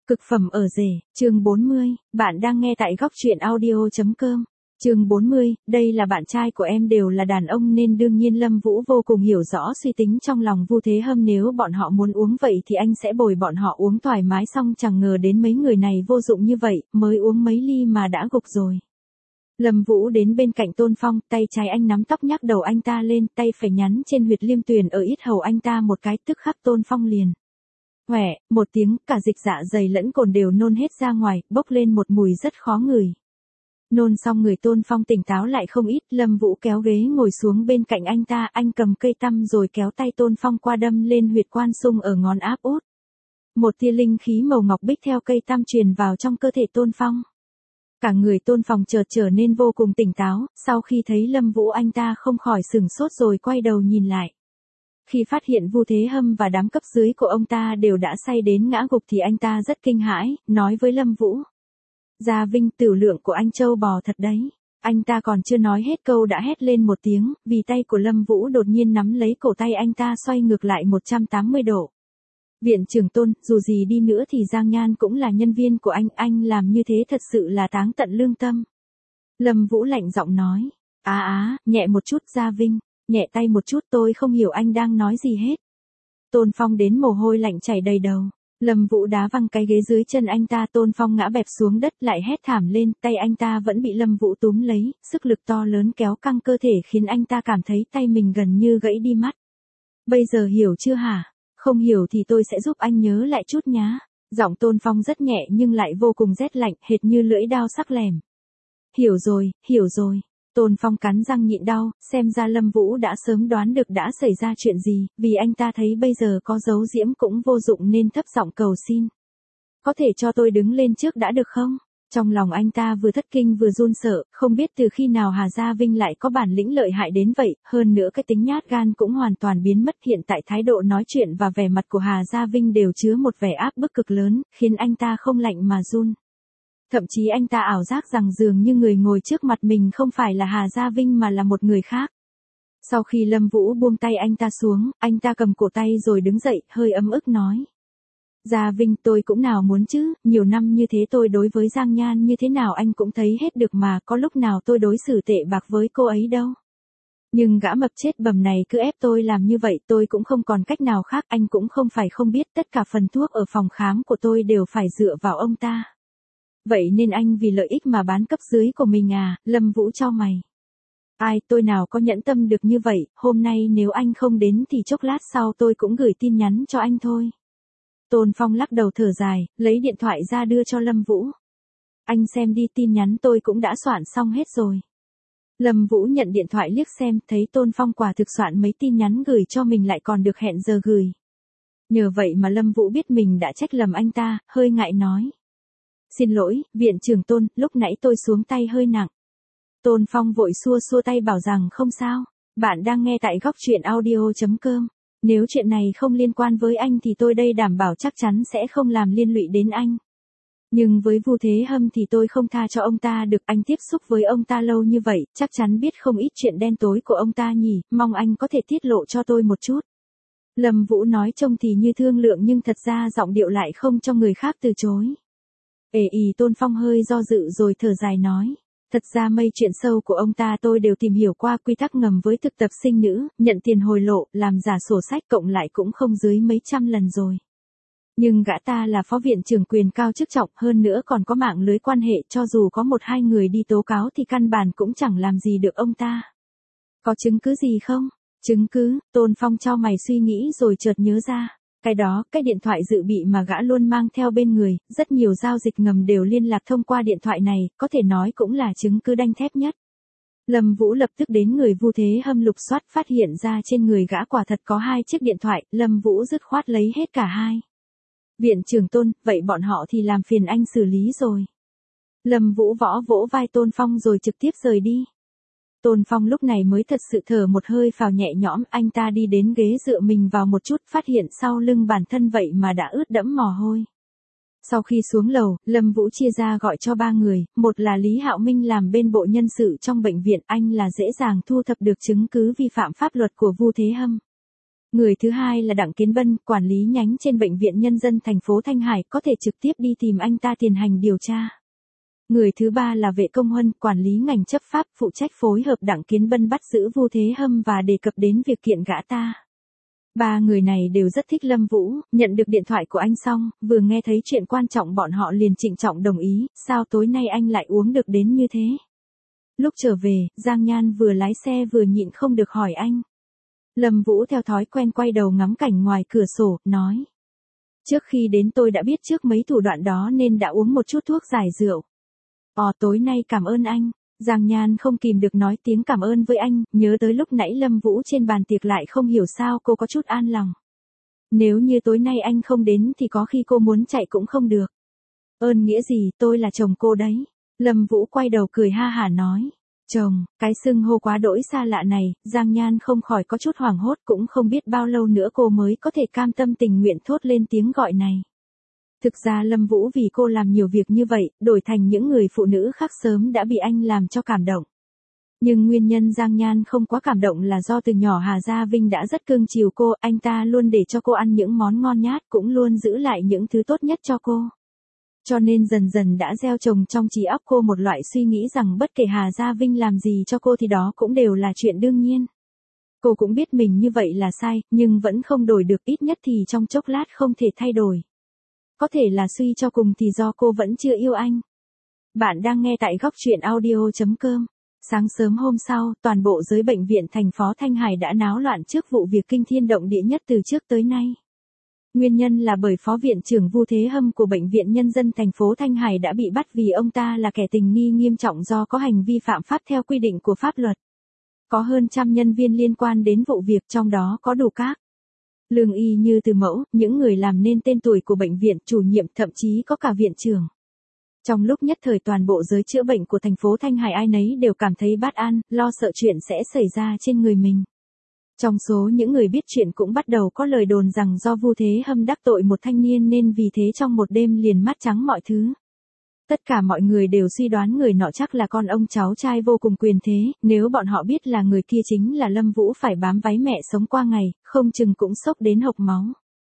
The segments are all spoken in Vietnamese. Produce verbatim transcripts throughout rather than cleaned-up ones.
Cực phẩm ở rể, chương bốn mươi, bạn đang nghe tại góc truyện audio chấm com. Chương bốn mươi, đây là bạn trai của em đều là đàn ông nên đương nhiên Lâm Vũ vô cùng hiểu rõ suy tính trong lòng Vu Thế Hâm, nếu bọn họ muốn uống vậy thì anh sẽ bồi bọn họ uống thoải mái, xong chẳng ngờ đến mấy người này vô dụng như vậy, mới uống mấy ly mà đã gục rồi. Lâm Vũ đến bên cạnh Tôn Phong, tay trái anh nắm tóc nhắc đầu anh ta lên, tay phải nhắn trên huyệt liêm tuyền ở yết hầu anh ta một cái, tức khắc Tôn Phong liền hoẹ, một tiếng, cả dịch dạ dày lẫn cồn đều nôn hết ra ngoài, bốc lên một mùi rất khó ngửi. Nôn xong người Tôn Phong tỉnh táo lại không ít, Lâm Vũ kéo ghế ngồi xuống bên cạnh anh ta, anh cầm cây tăm rồi kéo tay Tôn Phong qua đâm lên huyệt quan xung ở ngón áp út. Một tia linh khí màu ngọc bích theo cây tăm truyền vào trong cơ thể Tôn Phong. Cả người Tôn Phong chợt trở nên vô cùng tỉnh táo, sau khi thấy Lâm Vũ anh ta không khỏi sửng sốt rồi quay đầu nhìn lại. Khi phát hiện Vu Thế Hâm và đám cấp dưới của ông ta đều đã say đến ngã gục thì anh ta rất kinh hãi, nói với Lâm Vũ. Gia Vinh, tửu lượng của anh trâu bò thật đấy. Anh ta còn chưa nói hết câu đã hét lên một tiếng, vì tay của Lâm Vũ đột nhiên nắm lấy cổ tay anh ta xoay ngược lại một trăm tám mươi độ. Viện trưởng Tôn, dù gì đi nữa thì Giang Nhan cũng là nhân viên của anh, anh làm như thế thật sự là táng tận lương tâm. Lâm Vũ lạnh giọng nói. Á á, nhẹ một chút Gia Vinh. Nhẹ tay một chút, tôi không hiểu anh đang nói gì hết. Tôn Phong đến mồ hôi lạnh chảy đầy đầu. Lâm Vũ đá văng cái ghế dưới chân anh ta, Tôn Phong ngã bẹp xuống đất lại hét thảm lên, tay anh ta vẫn bị Lâm Vũ túm lấy, sức lực to lớn kéo căng cơ thể khiến anh ta cảm thấy tay mình gần như gãy đi mất. Bây giờ hiểu chưa hả? Không hiểu thì tôi sẽ giúp anh nhớ lại chút nhá. Giọng Tôn Phong rất nhẹ nhưng lại vô cùng rét lạnh, hệt như lưỡi dao sắc lẻm. Hiểu rồi, hiểu rồi. Tôn Phong cắn răng nhịn đau, xem ra Lâm Vũ đã sớm đoán được đã xảy ra chuyện gì, vì anh ta thấy bây giờ có giấu diễm cũng vô dụng nên thấp giọng cầu xin. Có thể cho tôi đứng lên trước đã được không? Trong lòng anh ta vừa thất kinh vừa run sợ, không biết từ khi nào Hà Gia Vinh lại có bản lĩnh lợi hại đến vậy, hơn nữa cái tính nhát gan cũng hoàn toàn biến mất, hiện tại thái độ nói chuyện và vẻ mặt của Hà Gia Vinh đều chứa một vẻ áp bức cực lớn, khiến anh ta không lạnh mà run. Thậm chí anh ta ảo giác rằng dường như người ngồi trước mặt mình không phải là Hà Gia Vinh mà là một người khác. Sau khi Lâm Vũ buông tay anh ta xuống, anh ta cầm cổ tay rồi đứng dậy, hơi ấm ức nói. Gia Vinh, tôi cũng nào muốn chứ, nhiều năm như thế tôi đối với Giang Nhan như thế nào anh cũng thấy hết được mà, có lúc nào tôi đối xử tệ bạc với cô ấy đâu. Nhưng gã mập chết bầm này cứ ép tôi làm như vậy, tôi cũng không còn cách nào khác, anh cũng không phải không biết tất cả phần thuốc ở phòng khám của tôi đều phải dựa vào ông ta. Vậy nên anh vì lợi ích mà bán cấp dưới của mình à? Lâm Vũ chau mày. Ai, tôi nào có nhẫn tâm được như vậy, hôm nay nếu anh không đến thì chốc lát sau tôi cũng gửi tin nhắn cho anh thôi. Tôn Phong lắc đầu thở dài, lấy điện thoại ra đưa cho Lâm Vũ. Anh xem đi, tin nhắn tôi cũng đã soạn xong hết rồi. Lâm Vũ nhận điện thoại liếc xem, thấy Tôn Phong quả thực soạn mấy tin nhắn gửi cho mình lại còn được hẹn giờ gửi. Nhờ vậy mà Lâm Vũ biết mình đã trách lầm anh ta, hơi ngại nói. Xin lỗi, viện trưởng Tôn, lúc nãy tôi xuống tay hơi nặng. Tôn Phong vội xua xua tay bảo rằng không sao, bạn đang nghe tại góc truyện audio chấm com. Nếu chuyện này không liên quan với anh thì tôi đây đảm bảo chắc chắn sẽ không làm liên lụy đến anh. Nhưng với Vu Thế Hâm thì tôi không tha cho ông ta được, anh tiếp xúc với ông ta lâu như vậy, chắc chắn biết không ít chuyện đen tối của ông ta nhỉ, mong anh có thể tiết lộ cho tôi một chút. Lâm Vũ nói trông thì như thương lượng nhưng thật ra giọng điệu lại không cho người khác từ chối. Ê ý Tôn Phong hơi do dự rồi thở dài nói. Thật ra mây chuyện sâu của ông ta tôi đều tìm hiểu qua, quy tắc ngầm với thực tập sinh nữ, nhận tiền hồi lộ, làm giả sổ sách cộng lại cũng không dưới mấy trăm lần rồi. Nhưng gã ta là phó viện trưởng quyền cao chức trọng, hơn nữa còn có mạng lưới quan hệ, cho dù có một hai người đi tố cáo thì căn bản cũng chẳng làm gì được ông ta. Có chứng cứ gì không? Chứng cứ? Tôn Phong chau mày suy nghĩ rồi chợt nhớ ra. Cái đó, cái điện thoại dự bị mà gã luôn mang theo bên người, rất nhiều giao dịch ngầm đều liên lạc thông qua điện thoại này, có thể nói cũng là chứng cứ đanh thép nhất. Lâm Vũ lập tức đến người Vu Thế Hâm lục soát, phát hiện ra trên người gã quả thật có hai chiếc điện thoại, Lâm Vũ dứt khoát lấy hết cả hai. Viện trưởng Tôn, vậy bọn họ thì làm phiền anh xử lý rồi. Lâm Vũ võ vỗ vai Tôn Phong rồi trực tiếp rời đi. Tôn Phong lúc này mới thật sự thở một hơi phào nhẹ nhõm, anh ta đi đến ghế dựa mình vào một chút, phát hiện sau lưng bản thân vậy mà đã ướt đẫm mồ hôi. Sau khi xuống lầu, Lâm Vũ chia ra gọi cho ba người, một là Lý Hạo Minh làm bên bộ nhân sự trong bệnh viện, anh là dễ dàng thu thập được chứng cứ vi phạm pháp luật của Vu Thế Hâm. Người thứ hai là Đặng Kiến Bân, quản lý nhánh trên Bệnh viện Nhân dân thành phố Thanh Hải, có thể trực tiếp đi tìm anh ta tiến hành điều tra. Người thứ ba là Vệ Công Huân, quản lý ngành chấp pháp, phụ trách phối hợp Đặng Kiến Bân bắt giữ Vu Thế Hâm và đề cập đến việc kiện gã ta. Ba người này đều rất thích Lâm Vũ, nhận được điện thoại của anh xong, vừa nghe thấy chuyện quan trọng bọn họ liền trịnh trọng đồng ý, sao tối nay anh lại uống được đến như thế? Lúc trở về, Giang Nhan vừa lái xe vừa nhịn không được hỏi anh. Lâm Vũ theo thói quen quay đầu ngắm cảnh ngoài cửa sổ, nói. Trước khi đến tôi đã biết trước mấy thủ đoạn đó nên đã uống một chút thuốc giải rượu. Ồ, tối nay cảm ơn anh. Giang Nhan không kìm được nói tiếng cảm ơn với anh, nhớ tới lúc nãy Lâm Vũ trên bàn tiệc lại không hiểu sao cô có chút an lòng. Nếu như tối nay anh không đến thì có khi cô muốn chạy cũng không được. Ơn nghĩa gì, tôi là chồng cô đấy. Lâm Vũ quay đầu cười ha hả nói. Chồng, cái xưng hô quá đỗi xa lạ này, Giang Nhan không khỏi có chút hoảng hốt, cũng không biết bao lâu nữa cô mới có thể cam tâm tình nguyện thốt lên tiếng gọi này. Thực ra Lâm Vũ vì cô làm nhiều việc như vậy, đổi thành những người phụ nữ khác sớm đã bị anh làm cho cảm động. Nhưng nguyên nhân Giang Nhan không quá cảm động là do từ nhỏ Hà Gia Vinh đã rất cưng chiều cô, anh ta luôn để cho cô ăn những món ngon nhát, cũng luôn giữ lại những thứ tốt nhất cho cô. Cho nên dần dần đã gieo trồng trong trí óc cô một loại suy nghĩ rằng bất kể Hà Gia Vinh làm gì cho cô thì đó cũng đều là chuyện đương nhiên. Cô cũng biết mình như vậy là sai, nhưng vẫn không đổi được, ít nhất thì trong chốc lát không thể thay đổi. Có thể là suy cho cùng thì do cô vẫn chưa yêu anh. Bạn đang nghe tại góc truyện audio chấm com. Sáng sớm hôm sau, toàn bộ giới bệnh viện thành phố Thanh Hải đã náo loạn trước vụ việc kinh thiên động địa nhất từ trước tới nay. Nguyên nhân là bởi Phó Viện trưởng Vu Thế Hâm của Bệnh viện Nhân dân thành phố Thanh Hải đã bị bắt vì ông ta là kẻ tình nghi nghiêm trọng do có hành vi phạm pháp theo quy định của pháp luật. Có hơn trăm nhân viên liên quan đến vụ việc, trong đó có đủ các lương y như từ mẫu, những người làm nên tên tuổi của bệnh viện, chủ nhiệm, thậm chí có cả viện trưởng. Trong lúc nhất thời toàn bộ giới chữa bệnh của thành phố Thanh Hải ai nấy đều cảm thấy bất an, lo sợ chuyện sẽ xảy ra trên người mình. Trong số những người biết chuyện cũng bắt đầu có lời đồn rằng do Vu Thế Hâm đắc tội một thanh niên nên vì thế trong một đêm liền mắt trắng mọi thứ. Tất cả mọi người đều suy đoán người nọ chắc là con ông cháu trai vô cùng quyền thế, nếu bọn họ biết là người kia chính là Lâm Vũ phải bám váy mẹ sống qua ngày, không chừng cũng sốc đến hộc máu.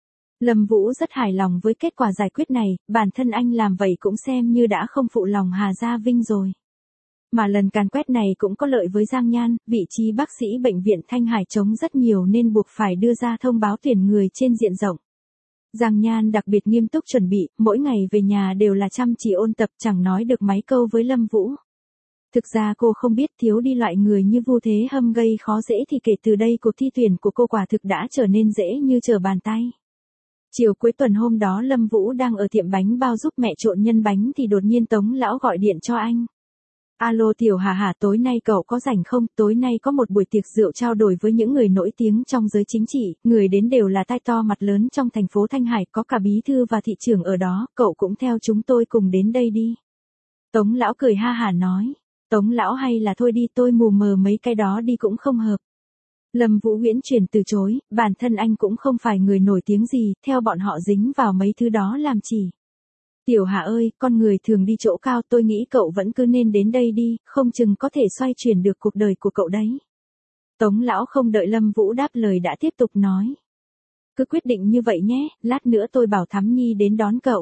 Lâm Vũ rất hài lòng với kết quả giải quyết này, bản thân anh làm vậy cũng xem như đã không phụ lòng Hà Gia Vinh rồi. Mà lần càn quét này cũng có lợi với Giang Nhan, vị trí bác sĩ bệnh viện Thanh Hải trống rất nhiều nên buộc phải đưa ra thông báo tuyển người trên diện rộng. Giang Nhan đặc biệt nghiêm túc chuẩn bị, mỗi ngày về nhà đều là chăm chỉ ôn tập, chẳng nói được mấy câu với Lâm Vũ. Thực ra cô không biết thiếu đi loại người như Vu Thế Hâm gây khó dễ thì kể từ đây cuộc thi tuyển của cô quả thực đã trở nên dễ như trở bàn tay. Chiều cuối tuần hôm đó Lâm Vũ đang ở tiệm bánh bao giúp mẹ trộn nhân bánh thì đột nhiên Tống lão gọi điện cho anh. Alo Tiểu Hà Hà, tối nay cậu có rảnh không? Tối nay có một buổi tiệc rượu trao đổi với những người nổi tiếng trong giới chính trị, người đến đều là tai to mặt lớn trong thành phố Thanh Hải, có cả bí thư và thị trưởng ở đó, cậu cũng theo chúng tôi cùng đến đây đi. Tống lão cười ha hả nói. Tống lão hay là thôi đi, tôi mù mờ mấy cái đó đi cũng không hợp. Lâm Vũ Huyễn chuyển từ chối, bản thân anh cũng không phải người nổi tiếng gì, theo bọn họ dính vào mấy thứ đó làm chỉ. Tiểu Hà ơi, con người thường đi chỗ cao, tôi nghĩ cậu vẫn cứ nên đến đây đi, không chừng có thể xoay chuyển được cuộc đời của cậu đấy. Tống lão không đợi Lâm Vũ đáp lời đã tiếp tục nói. Cứ quyết định như vậy nhé, lát nữa tôi bảo Thắm Nhi đến đón cậu.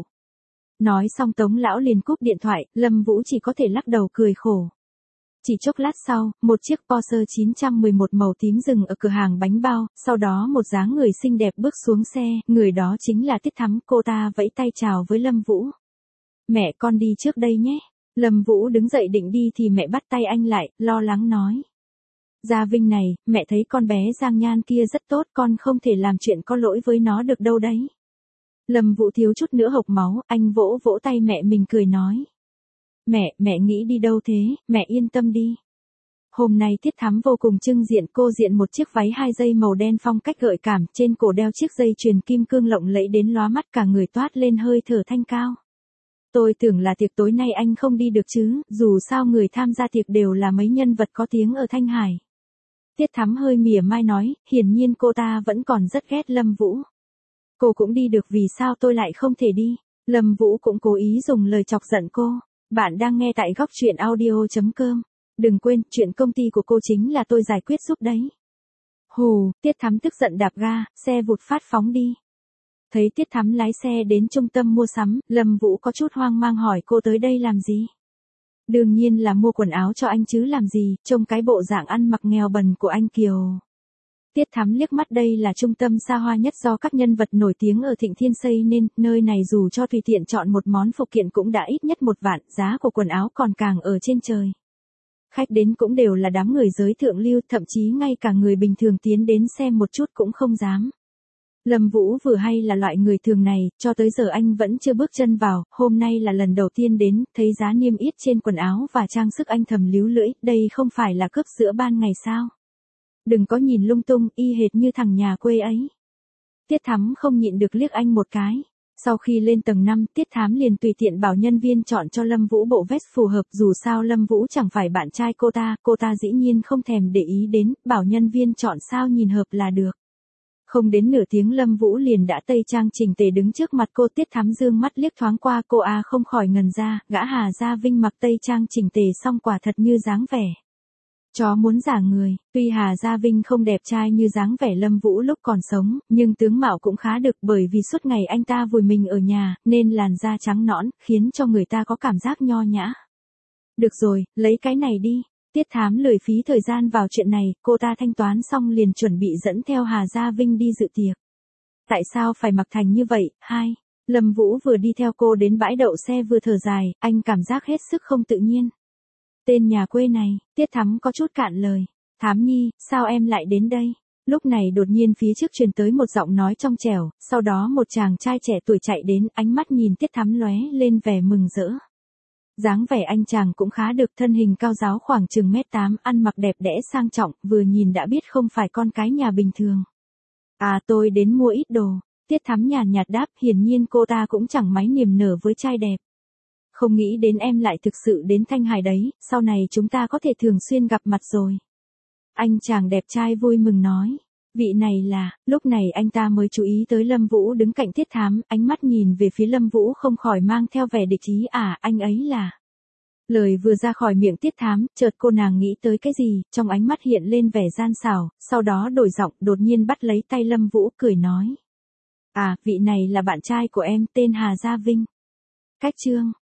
Nói xong Tống lão liền cúp điện thoại, Lâm Vũ chỉ có thể lắc đầu cười khổ. Chỉ chốc lát sau, một chiếc Porsche chín một một màu tím dừng ở cửa hàng bánh bao, sau đó một dáng người xinh đẹp bước xuống xe, người đó chính là Tiết Thắm, cô ta vẫy tay chào với Lâm Vũ. Mẹ con đi trước đây nhé. Lâm Vũ đứng dậy định đi thì mẹ bắt tay anh lại, lo lắng nói. Gia Vinh này, mẹ thấy con bé Giang Nhan kia rất tốt, con không thể làm chuyện có lỗi với nó được đâu đấy. Lâm Vũ thiếu chút nữa hộc máu, anh vỗ vỗ tay mẹ mình cười nói. Mẹ, mẹ nghĩ đi đâu thế, mẹ yên tâm đi. Hôm nay Tiết Thắm vô cùng trưng diện, cô diện một chiếc váy hai dây màu đen phong cách gợi cảm, trên cổ đeo chiếc dây chuyền kim cương lộng lẫy đến lóa mắt, cả người toát lên hơi thở thanh cao. Tôi tưởng là tiệc tối nay anh không đi được chứ, dù sao người tham gia tiệc đều là mấy nhân vật có tiếng ở Thanh Hải. Tiết Thắm hơi mỉa mai nói, hiển nhiên cô ta vẫn còn rất ghét Lâm Vũ. Cô cũng đi được, vì sao tôi lại không thể đi? Lâm Vũ cũng cố ý dùng lời chọc giận cô. Bạn đang nghe tại góc truyện audio chấm com. Đừng quên, chuyện công ty của cô chính là tôi giải quyết giúp đấy. Hù, Tiết Thắm tức giận đạp ga, xe vụt phát phóng đi. Thấy Tiết Thắm lái xe đến trung tâm mua sắm, Lâm Vũ có chút hoang mang hỏi cô tới đây làm gì? Đương nhiên là mua quần áo cho anh chứ làm gì, trông cái bộ dạng ăn mặc nghèo bần của anh Kiều. Tiết Thắm liếc mắt, đây là trung tâm xa hoa nhất do các nhân vật nổi tiếng ở Thịnh Thiên xây nên, nơi này dù cho tùy tiện chọn một món phụ kiện cũng đã ít nhất một vạn, giá của quần áo còn càng ở trên trời. Khách đến cũng đều là đám người giới thượng lưu, thậm chí ngay cả người bình thường tiến đến xem một chút cũng không dám. Lâm Vũ vừa hay là loại người thường này, cho tới giờ anh vẫn chưa bước chân vào, hôm nay là lần đầu tiên đến, thấy giá niêm yết trên quần áo và trang sức anh thầm líu lưỡi, đây không phải là cướp giữa ban ngày sao? Đừng có nhìn lung tung, y hệt như thằng nhà quê ấy. Tiết Thắm không nhịn được liếc anh một cái. Sau khi lên tầng năm, Tiết Thắm liền tùy tiện bảo nhân viên chọn cho Lâm Vũ bộ vest phù hợp, dù sao Lâm Vũ chẳng phải bạn trai cô ta, cô ta dĩ nhiên không thèm để ý đến, bảo nhân viên chọn sao nhìn hợp là được. Không đến nửa tiếng Lâm Vũ liền đã tây trang chỉnh tề đứng trước mặt cô. Tiết Thắm dương mắt liếc thoáng qua cô a không khỏi ngần ra, gã Hà Gia Vinh mặc tây trang chỉnh tề xong quả thật như dáng vẻ chó muốn giả người. Tuy Hà Gia Vinh không đẹp trai như dáng vẻ Lâm Vũ lúc còn sống, nhưng tướng mạo cũng khá được, bởi vì suốt ngày anh ta vùi mình ở nhà, nên làn da trắng nõn, khiến cho người ta có cảm giác nho nhã. Được rồi, lấy cái này đi. Tiết Thám lười phí thời gian vào chuyện này, cô ta thanh toán xong liền chuẩn bị dẫn theo Hà Gia Vinh đi dự tiệc. Tại sao phải mặc thành như vậy? Hai. Lâm Vũ vừa đi theo cô đến bãi đậu xe vừa thở dài, anh cảm giác hết sức không tự nhiên. Tên nhà quê này, Tiết Thắm có chút cạn lời. Thám Nhi, sao em lại đến đây? Lúc này đột nhiên phía trước truyền tới một giọng nói trong trẻo, sau đó một chàng trai trẻ tuổi chạy đến, ánh mắt nhìn Tiết Thắm lóe lên vẻ mừng rỡ. Dáng vẻ anh chàng cũng khá được, thân hình cao ráo khoảng chừng mét tám, ăn mặc đẹp đẽ sang trọng, vừa nhìn đã biết không phải con cái nhà bình thường. À tôi đến mua ít đồ. Tiết Thắm nhàn nhạt đáp, hiển nhiên cô ta cũng chẳng mấy niềm nở với trai đẹp. Không nghĩ đến em lại thực sự đến Thanh Hải đấy, sau này chúng ta có thể thường xuyên gặp mặt rồi. Anh chàng đẹp trai vui mừng nói. Vị này là, lúc này anh ta mới chú ý tới Lâm Vũ đứng cạnh Tiết Thám, ánh mắt nhìn về phía Lâm Vũ không khỏi mang theo vẻ địch ý. À, anh ấy là. Lời vừa ra khỏi miệng Tiết Thám, chợt cô nàng nghĩ tới cái gì, trong ánh mắt hiện lên vẻ gian xảo, sau đó đổi giọng, đột nhiên bắt lấy tay Lâm Vũ cười nói. À, vị này là bạn trai của em, tên Hà Gia Vinh. Cách chương